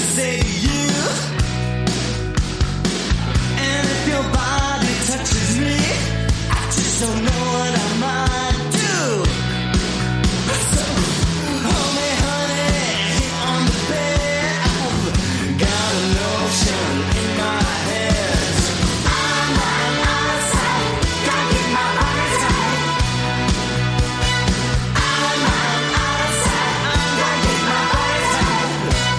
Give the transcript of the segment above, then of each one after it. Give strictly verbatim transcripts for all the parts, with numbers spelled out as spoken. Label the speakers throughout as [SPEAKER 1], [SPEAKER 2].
[SPEAKER 1] say to you, and if your body touches me, I just don't know what I might do. So hold me, honey, here on the bed. I've got a notion in my head. I'm on my side, gotta get my body tight. I'm on my side, gotta get my body tight.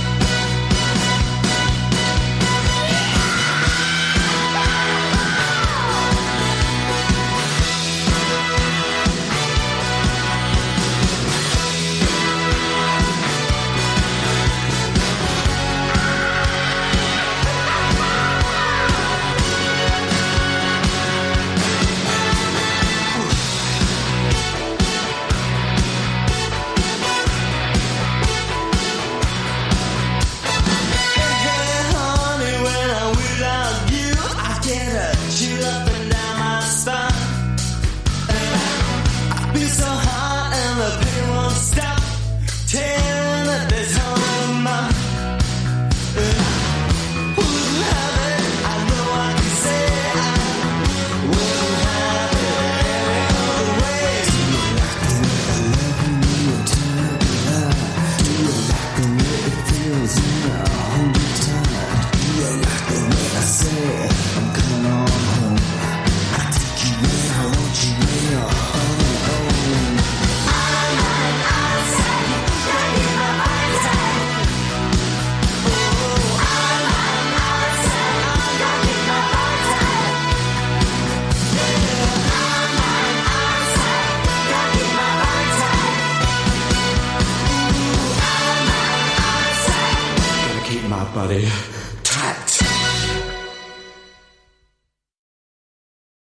[SPEAKER 1] Hey, hey, honey, when I'm without you, I get a chill up and down my spine. I feel so hot and the pain won't stop. Telling that there's only mine. Wouldn't have it, I know I can say I wouldn't have it any other way. Do you like the way I love you when you turn up the light? Do you like the way it feels when I hold you tight? Do you like the way I say I'm coming on home? I take you where I want you when you're on your own. I'm on outside, gotta get my body tight. Oh, I'm on outside, gotta get my body tight. Yeah, I'm on outside, gotta get my body tight. Ooh, I'm on outside, gotta keep my body.